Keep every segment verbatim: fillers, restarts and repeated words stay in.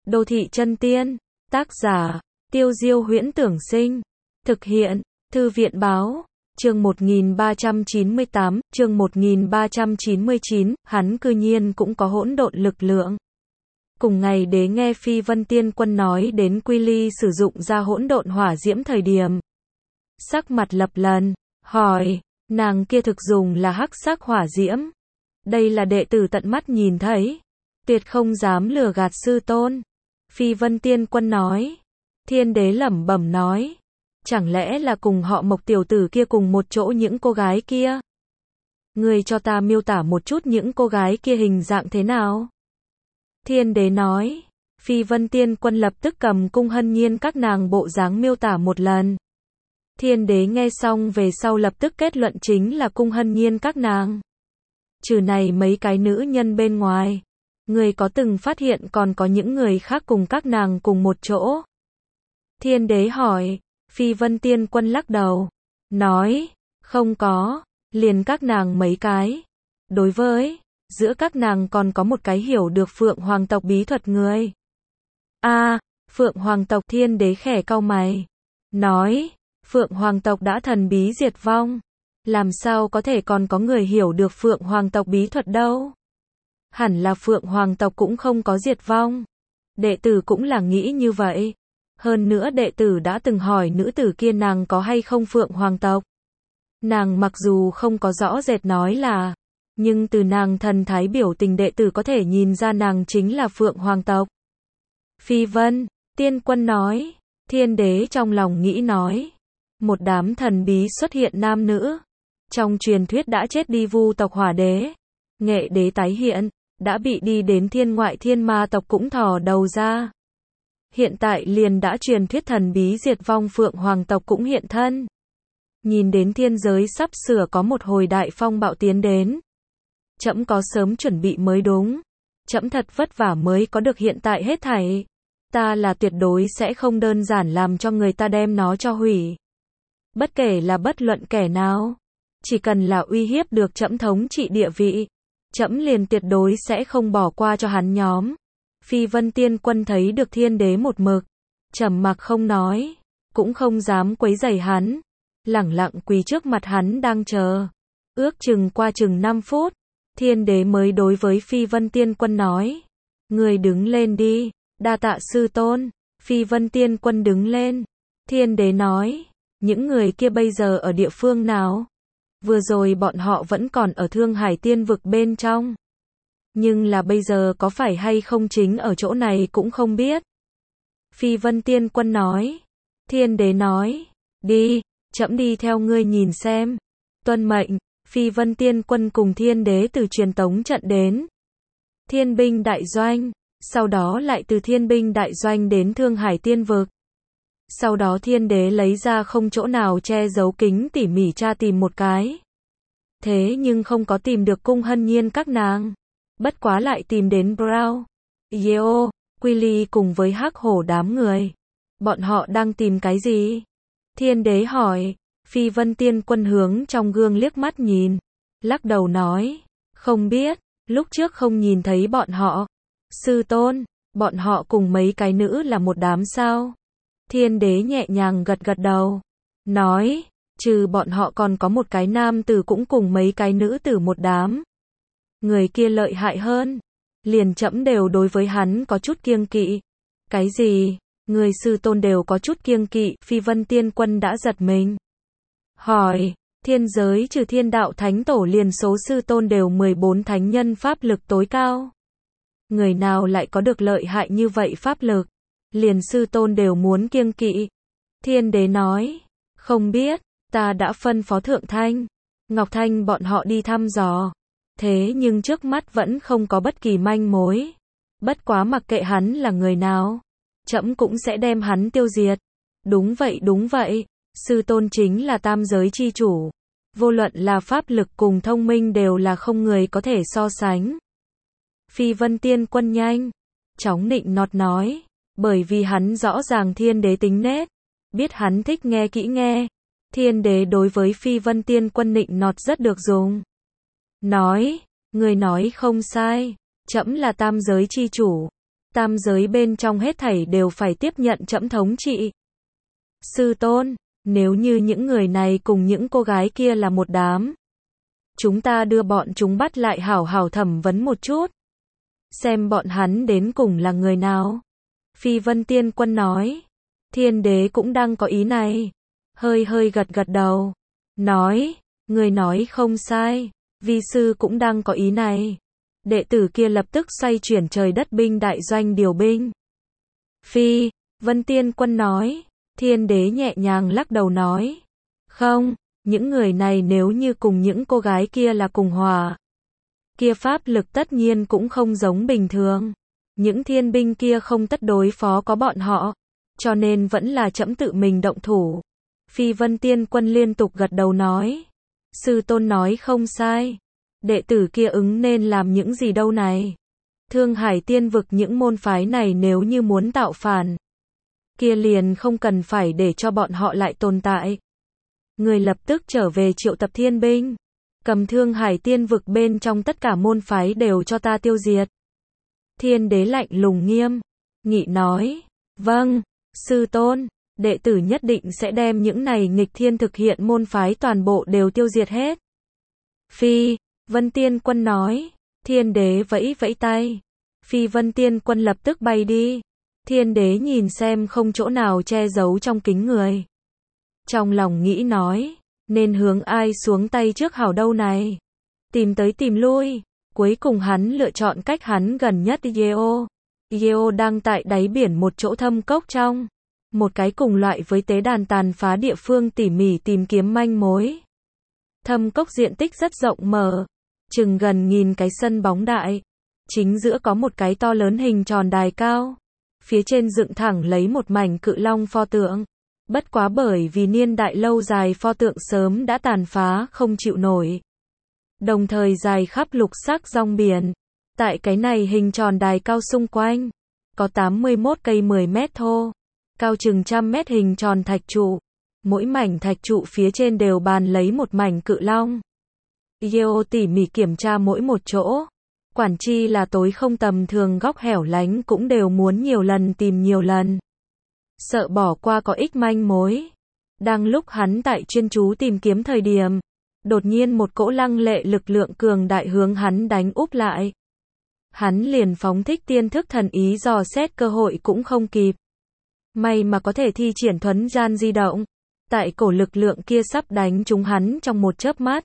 Đô thị chân tiên, tác giả, Tiêu Diêu Huyễn Tưởng Sinh, thực hiện, Thư viện Báo, chương một nghìn ba trăm chín mươi tám, chương một nghìn ba trăm chín mươi chín, hắn cư nhiên cũng có hỗn độn lực lượng. Cùng ngày Đế nghe Phi Vân Tiên Quân nói đến Quy Ly sử dụng ra hỗn độn hỏa diễm thời điểm. Sắc mặt lập lần, hỏi, nàng kia thực dùng là hắc sắc hỏa diễm. Đây là đệ tử tận mắt nhìn thấy, tuyệt không dám lừa gạt sư tôn. Phi Vân Tiên Quân nói. Thiên Đế lẩm bẩm nói, chẳng lẽ là cùng họ Mộc tiểu tử kia cùng một chỗ những cô gái kia? Ngươi cho ta miêu tả một chút những cô gái kia hình dạng thế nào? Thiên Đế nói. Phi Vân Tiên Quân lập tức cầm Cung Hân Nhiên các nàng bộ dáng miêu tả một lần. Thiên Đế nghe xong về sau lập tức kết luận chính là Cung Hân Nhiên các nàng. Trừ này mấy cái nữ nhân bên ngoài, người có từng phát hiện còn có những người khác cùng các nàng cùng một chỗ? Thiên Đế hỏi. Phi Vân Tiên Quân lắc đầu, nói, không có, liền các nàng mấy cái. Đối với, giữa các nàng còn có một cái hiểu được Phượng Hoàng tộc bí thuật người. A, à, Phượng Hoàng tộc. Thiên Đế khẽ cau mày, nói, Phượng Hoàng tộc đã thần bí diệt vong, làm sao có thể còn có người hiểu được Phượng Hoàng tộc bí thuật đâu? Hẳn là Phượng Hoàng tộc cũng không có diệt vong. Đệ tử cũng là nghĩ như vậy. Hơn nữa đệ tử đã từng hỏi nữ tử kia nàng có hay không Phượng Hoàng tộc. Nàng mặc dù không có rõ rệt nói là, nhưng từ nàng thần thái biểu tình đệ tử có thể nhìn ra nàng chính là Phượng Hoàng tộc. Phi Vân Tiên Quân nói. Thiên Đế trong lòng nghĩ nói, một đám thần bí xuất hiện nam nữ. Trong truyền thuyết đã chết đi Vu tộc Hỏa Đế, Nghệ Đế tái hiện, đã bị đi đến thiên ngoại thiên ma tộc cũng thò đầu ra. Hiện tại liền đã truyền thuyết thần bí diệt vong Phượng Hoàng tộc cũng hiện thân. Nhìn đến thiên giới sắp sửa có một hồi đại phong bạo tiến đến. Trẫm có sớm chuẩn bị mới đúng. Trẫm thật vất vả mới có được hiện tại hết thảy. Ta là tuyệt đối sẽ không đơn giản làm cho người ta đem nó cho hủy. Bất kể là bất luận kẻ nào, chỉ cần là uy hiếp được trẫm thống trị địa vị, trẫm liền tuyệt đối sẽ không bỏ qua cho hắn nhóm. Phi Vân Tiên Quân thấy được Thiên Đế một mực trầm mặc không nói, cũng không dám quấy rầy hắn, lẳng lặng quỳ trước mặt hắn đang chờ. Ước chừng qua chừng năm phút, Thiên Đế mới đối với Phi Vân Tiên Quân nói, người đứng lên đi, đa tạ sư tôn. Phi Vân Tiên Quân đứng lên. Thiên Đế nói, những người kia bây giờ ở địa phương nào? Vừa rồi bọn họ vẫn còn ở Thương Hải Tiên vực bên trong. Nhưng là bây giờ có phải hay không chính ở chỗ này cũng không biết. Phi Vân Tiên Quân nói. Thiên Đế nói, đi, trẫm đi theo ngươi nhìn xem. Tuân mệnh. Phi Vân Tiên Quân cùng Thiên Đế từ truyền tống trận đến Thiên binh đại doanh, sau đó lại từ Thiên binh đại doanh đến Thương Hải Tiên vực. Sau đó Thiên Đế lấy ra không chỗ nào che giấu kính tỉ mỉ tra tìm một cái. Thế nhưng không có tìm được Cung Hân Nhiên các nàng. Bất quá lại tìm đến Brown, Yeo, Quy Ly cùng với Hắc Hổ đám người. Bọn họ đang tìm cái gì? Thiên Đế hỏi. Phi Vân Tiên Quân hướng trong gương liếc mắt nhìn, lắc đầu nói, không biết, lúc trước không nhìn thấy bọn họ. Sư tôn, bọn họ cùng mấy cái nữ là một đám sao? Thiên Đế nhẹ nhàng gật gật đầu, nói, trừ bọn họ còn có một cái nam tử cũng cùng mấy cái nữ tử một đám. Người kia lợi hại hơn, liền trẫm đều đối với hắn có chút kiêng kỵ. Cái gì? Người sư tôn đều có chút kiêng kỵ? Phi Vân Tiên Quân đã giật mình. Hỏi, thiên giới trừ Thiên Đạo Thánh Tổ liền số sư tôn đều mười bốn thánh nhân pháp lực tối cao. Người nào lại có được lợi hại như vậy pháp lực? Liền sư tôn đều muốn kiêng kỵ. Thiên Đế nói, không biết, ta đã phân phó Thượng Thanh, Ngọc Thanh bọn họ đi thăm dò. Thế nhưng trước mắt vẫn không có bất kỳ manh mối. Bất quá mặc kệ hắn là người nào, trẫm cũng sẽ đem hắn tiêu diệt. Đúng vậy đúng vậy, sư tôn chính là tam giới chi chủ. Vô luận là pháp lực cùng thông minh đều là không người có thể so sánh. Phi Vân Tiên Quân nhanh chóng nịnh nọt nói, bởi vì hắn rõ ràng Thiên Đế tính nết, biết hắn thích nghe kỹ nghe. Thiên Đế đối với Phi Vân Tiên Quân nịnh nọt rất được dùng. Nói, người nói không sai, trẫm là tam giới chi chủ, Tam giới bên trong hết thảy đều phải tiếp nhận trẫm thống trị. Sư tôn, nếu như những người này cùng những cô gái kia là một đám, chúng ta đưa bọn chúng bắt lại hảo hảo thẩm vấn một chút. Xem bọn hắn đến cùng là người nào. Phi Vân Tiên Quân nói. Thiên đế cũng đang có ý này. Hơi hơi gật gật đầu. Nói, người nói không sai. Vi sư cũng đang có ý này. Đệ tử kia lập tức xoay chuyển trời đất binh đại doanh điều binh. Phi Vân Tiên Quân nói. Thiên đế nhẹ nhàng lắc đầu nói. Không, những người này nếu như cùng những cô gái kia là cùng hòa, kia pháp lực tất nhiên cũng không giống bình thường. Những thiên binh kia không tất đối phó có bọn họ, cho nên vẫn là trẫm tự mình động thủ. Phi Vân Tiên Quân liên tục gật đầu nói. Sư tôn nói không sai. Đệ tử kia ứng nên làm những gì đâu này. Thương Hải Tiên vực những môn phái này nếu như muốn tạo phản, kia liền không cần phải để cho bọn họ lại tồn tại. Người lập tức trở về triệu tập thiên binh, cầm Thương Hải Tiên vực bên trong tất cả môn phái đều cho ta tiêu diệt. Thiên đế lạnh lùng nghiêm nghị nói. Vâng, sư tôn, đệ tử nhất định sẽ đem những này nghịch thiên thực hiện môn phái toàn bộ đều tiêu diệt hết. Phi Vân Tiên Quân nói. Thiên đế vẫy vẫy tay. Phi Vân Tiên Quân lập tức bay đi. Thiên đế nhìn xem không chỗ nào che giấu trong kính người. Trong lòng nghĩ nói, nên hướng ai xuống tay trước hảo đâu này. Tìm tới tìm lui, cuối cùng hắn lựa chọn cách hắn gần nhất Yeo. Yeo đang tại đáy biển một chỗ thâm cốc trong. Một cái cùng loại với tế đàn tàn phá địa phương tỉ mỉ tìm kiếm manh mối. Thâm cốc diện tích rất rộng mở, chừng gần nghìn cái sân bóng đại. Chính giữa có một cái to lớn hình tròn đài cao. Phía trên dựng thẳng lấy một mảnh cự long pho tượng. Bất quá bởi vì niên đại lâu dài pho tượng sớm đã tàn phá không chịu nổi. Đồng thời dài khắp lục sắc rong biển. Tại cái này hình tròn đài cao xung quanh, có tám mươi mốt cây mười mét thô, cao chừng trăm mét hình tròn thạch trụ. Mỗi mảnh thạch trụ phía trên đều bàn lấy một mảnh cự long. Yeo tỉ mỉ kiểm tra mỗi một chỗ. Quản chi là tối không tầm thường góc hẻo lánh cũng đều muốn nhiều lần tìm nhiều lần. Sợ bỏ qua có ích manh mối. Đang lúc hắn tại chuyên chú tìm kiếm thời điểm, đột nhiên một cỗ lăng lệ lực lượng cường đại hướng hắn đánh úp lại. Hắn liền phóng thích tiên thức thần ý dò xét cơ hội cũng không kịp. May mà có thể thi triển thuấn gian di động. Tại cổ lực lượng kia sắp đánh trúng hắn trong một chớp mắt.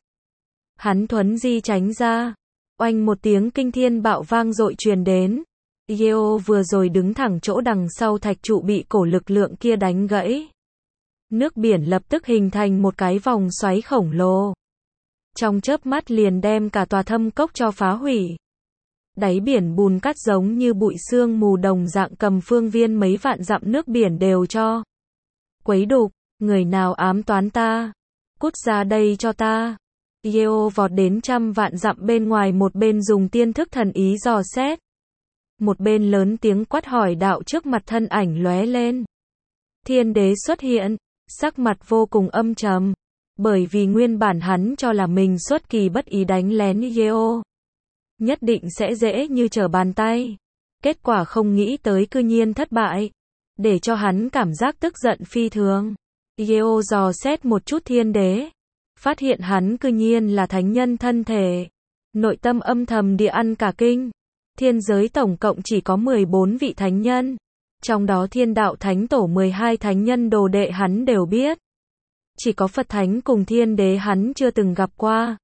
Hắn thuấn di tránh ra. Oanh một tiếng kinh thiên bạo vang dội truyền đến. Yeo vừa rồi đứng thẳng chỗ đằng sau thạch trụ bị cổ lực lượng kia đánh gãy. Nước biển lập tức hình thành một cái vòng xoáy khổng lồ. Trong chớp mắt liền đem cả tòa thâm cốc cho phá hủy. Đáy biển bùn cát giống như bụi sương mù đồng dạng cầm phương viên mấy vạn dặm nước biển đều cho quấy đục. Người nào ám toán ta? Cút ra đây cho ta. Yeo vọt đến trăm vạn dặm bên ngoài, một bên dùng tiên thức thần ý dò xét, một bên lớn tiếng quát hỏi. Đạo trước mặt thân ảnh lóe lên. Thiên đế xuất hiện, sắc mặt vô cùng âm trầm, bởi vì nguyên bản hắn cho là mình xuất kỳ bất ý đánh lén Yeo, nhất định sẽ dễ như trở bàn tay. Kết quả không nghĩ tới cư nhiên thất bại, để cho hắn cảm giác tức giận phi thường. Yeo dò xét một chút thiên đế, phát hiện hắn cư nhiên là thánh nhân thân thể. Nội tâm âm thầm địa ăn cả kinh. Thiên giới tổng cộng chỉ có mười bốn vị thánh nhân. Trong đó thiên đạo thánh tổ mười hai thánh nhân đồ đệ hắn đều biết. Chỉ có Phật thánh cùng thiên đế hắn chưa từng gặp qua.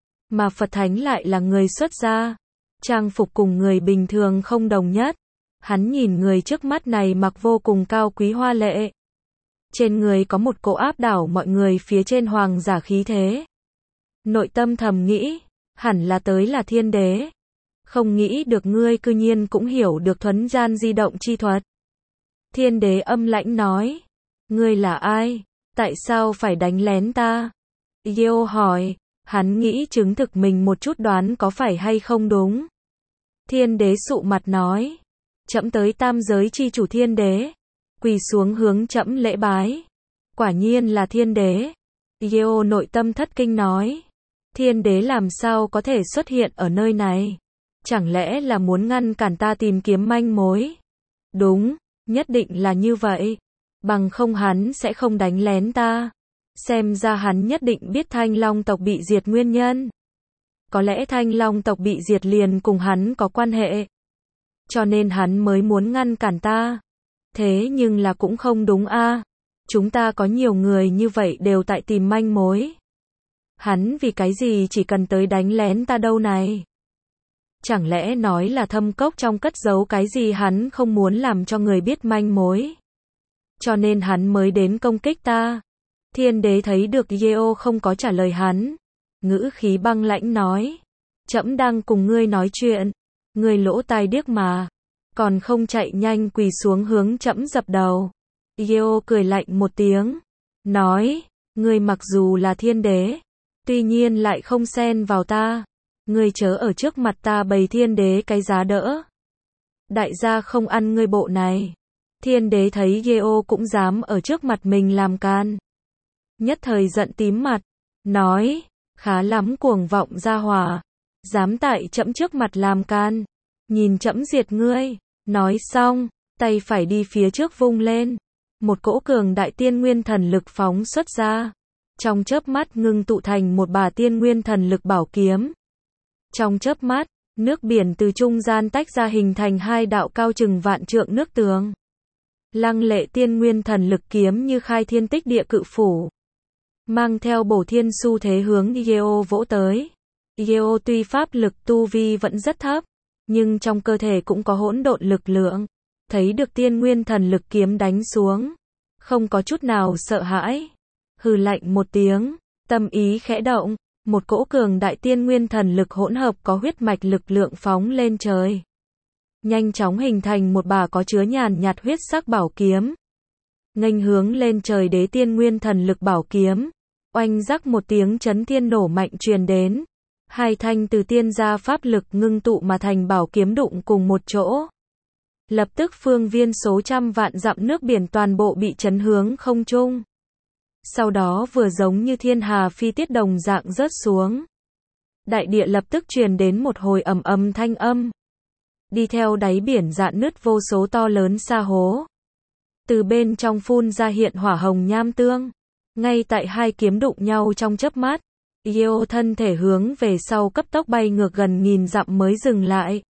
Mà Phật thánh lại là người xuất gia. Trang phục cùng người bình thường không đồng nhất. Hắn nhìn người trước mắt này mặc vô cùng cao quý hoa lệ. Trên người có một cỗ áp đảo mọi người phía trên hoàng giả khí thế. Nội tâm thầm nghĩ, hẳn là tới là thiên đế. Không nghĩ được ngươi cư nhiên cũng hiểu được thuấn gian di động chi thuật. Thiên đế âm lãnh nói, ngươi là ai? Tại sao phải đánh lén ta? Yeo hỏi, hắn nghĩ chứng thực mình một chút đoán có phải hay không đúng. Thiên đế sụ mặt nói, trẫm tới tam giới chi chủ thiên đế. Quỳ xuống hướng trẫm lễ bái. Quả nhiên là thiên đế. Yeo nội tâm thất kinh nói, thiên đế làm sao có thể xuất hiện ở nơi này? Chẳng lẽ là muốn ngăn cản ta tìm kiếm manh mối? Đúng, nhất định là như vậy. Bằng không hắn sẽ không đánh lén ta. Xem ra hắn nhất định biết Thanh Long tộc bị diệt nguyên nhân. Có lẽ Thanh Long tộc bị diệt liền cùng hắn có quan hệ. Cho nên hắn mới muốn ngăn cản ta. Thế nhưng là cũng không đúng a. Chúng ta có nhiều người như vậy đều tại tìm manh mối. Hắn vì cái gì chỉ cần tới đánh lén ta đâu này? Chẳng lẽ nói là thâm cốc trong cất giấu cái gì hắn không muốn làm cho người biết manh mối? Cho nên hắn mới đến công kích ta. Thiên đế thấy được Yeo không có trả lời hắn. Ngữ khí băng lãnh nói. Trẫm đang cùng ngươi nói chuyện. Ngươi lỗ tai điếc mà. Còn không chạy nhanh quỳ xuống hướng trẫm dập đầu. Yeo cười lạnh một tiếng. Nói. Ngươi mặc dù là thiên đế. Tuy nhiên lại không xen vào ta. Ngươi chớ ở trước mặt ta bày thiên đế cái giá đỡ. Đại gia không ăn ngươi bộ này. Thiên đế thấy Yeo cũng dám ở trước mặt mình làm can. Nhất thời giận tím mặt. Nói. Khá lắm cuồng vọng gia hỏa. Dám tại trẫm trước mặt làm can. Nhìn trẫm diệt ngươi. Nói xong. Tay phải đi phía trước vung lên. Một cỗ cường đại tiên nguyên thần lực phóng xuất ra. Trong chớp mắt ngưng tụ thành một bả tiên nguyên thần lực bảo kiếm. Trong chớp mắt, nước biển từ trung gian tách ra hình thành hai đạo cao chừng vạn trượng nước tường. Lăng lệ tiên nguyên thần lực kiếm như khai thiên tích địa cự phủ. Mang theo bổ thiên xu thế hướng Yeo vỗ tới. Yeo tuy pháp lực tu vi vẫn rất thấp, nhưng trong cơ thể cũng có hỗn độn lực lượng. Thấy được tiên nguyên thần lực kiếm đánh xuống. Không có chút nào sợ hãi. Hừ lạnh một tiếng, tâm ý khẽ động. Một cỗ cường đại tiên nguyên thần lực hỗn hợp có huyết mạch lực lượng phóng lên trời. Nhanh chóng hình thành một bả có chứa nhàn nhạt huyết sắc bảo kiếm. Nghênh hướng lên trời đế tiên nguyên thần lực bảo kiếm. Oanh rắc một tiếng chấn thiên nổ mạnh truyền đến. Hai thanh từ tiên gia pháp lực ngưng tụ mà thành bảo kiếm đụng cùng một chỗ. Lập tức phương viên số trăm vạn dặm nước biển toàn bộ bị chấn hướng không trung. Sau đó vừa giống như thiên hà phi tiết đồng dạng rớt xuống. Đại địa lập tức truyền đến một hồi ầm ầm thanh âm. Đi theo đáy biển rạn nứt vô số to lớn sa hố. Từ bên trong phun ra hiện hỏa hồng nham tương. Ngay tại hai kiếm đụng nhau trong chớp mắt. Yeo thân thể hướng về sau cấp tốc bay ngược gần nghìn dặm mới dừng lại.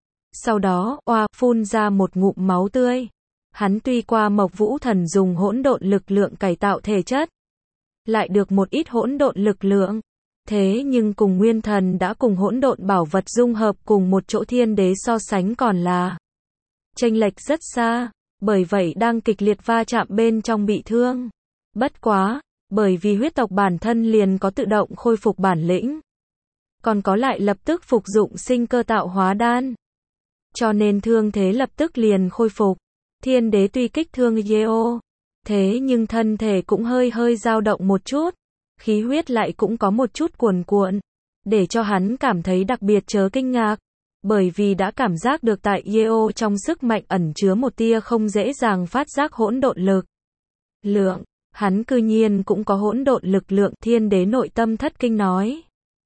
Sau đó, oa, phun ra một ngụm máu tươi. Hắn tuy qua Mộc Vũ Thần dùng hỗn độn lực lượng cải tạo thể chất, lại được một ít hỗn độn lực lượng. Thế nhưng cùng Nguyên Thần đã cùng hỗn độn bảo vật dung hợp cùng một chỗ thiên đế so sánh còn là chênh lệch rất xa, bởi vậy đang kịch liệt va chạm bên trong bị thương. Bất quá, bởi vì huyết tộc bản thân liền có tự động khôi phục bản lĩnh, còn có lại lập tức phục dụng sinh cơ tạo hóa đan. Cho nên thương thế lập tức liền khôi phục. Thiên đế tuy kích thương Yeo, thế nhưng thân thể cũng hơi hơi dao động một chút, khí huyết lại cũng có một chút cuồn cuộn, để cho hắn cảm thấy đặc biệt chớ kinh ngạc, bởi vì đã cảm giác được tại Yeo trong sức mạnh ẩn chứa một tia không dễ dàng phát giác hỗn độn lực lượng, hắn cư nhiên cũng có hỗn độn lực lượng. Thiên đế nội tâm thất kinh nói.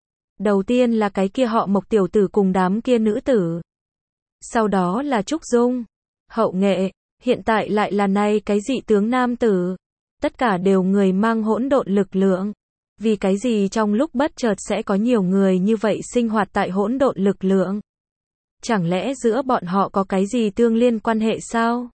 Đầu tiên là cái kia họ Mộc tiểu tử cùng đám kia nữ tử. Sau đó là Trúc Dung, Hậu Nghệ, hiện tại lại là này cái dị tướng nam tử. Tất cả đều người mang hỗn độn lực lượng. Vì cái gì trong lúc bất chợt sẽ có nhiều người như vậy sinh hoạt tại hỗn độn lực lượng? Chẳng lẽ giữa bọn họ có cái gì tương liên quan hệ sao?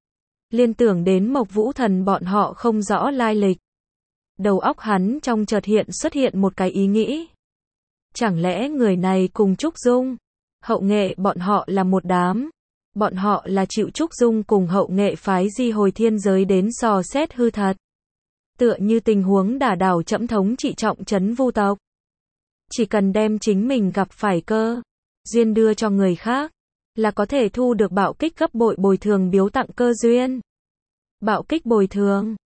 Liên tưởng đến Mộc Vũ Thần bọn họ không rõ lai lịch. Đầu óc hắn trong chợt hiện xuất hiện một cái ý nghĩ. Chẳng lẽ người này cùng Trúc Dung, Hậu Nghệ bọn họ là một đám? Bọn họ là chịu Trúc Dung cùng Hậu Nghệ phái di hồi thiên giới đến dò xét hư thật. Tựa như tình huống đả đảo trẫm thống trị trọng trấn vu tộc. Chỉ cần đem chính mình gặp phải cơ duyên đưa cho người khác, là có thể thu được bạo kích gấp bội bồi thường biếu tặng cơ duyên. Bạo kích bồi thường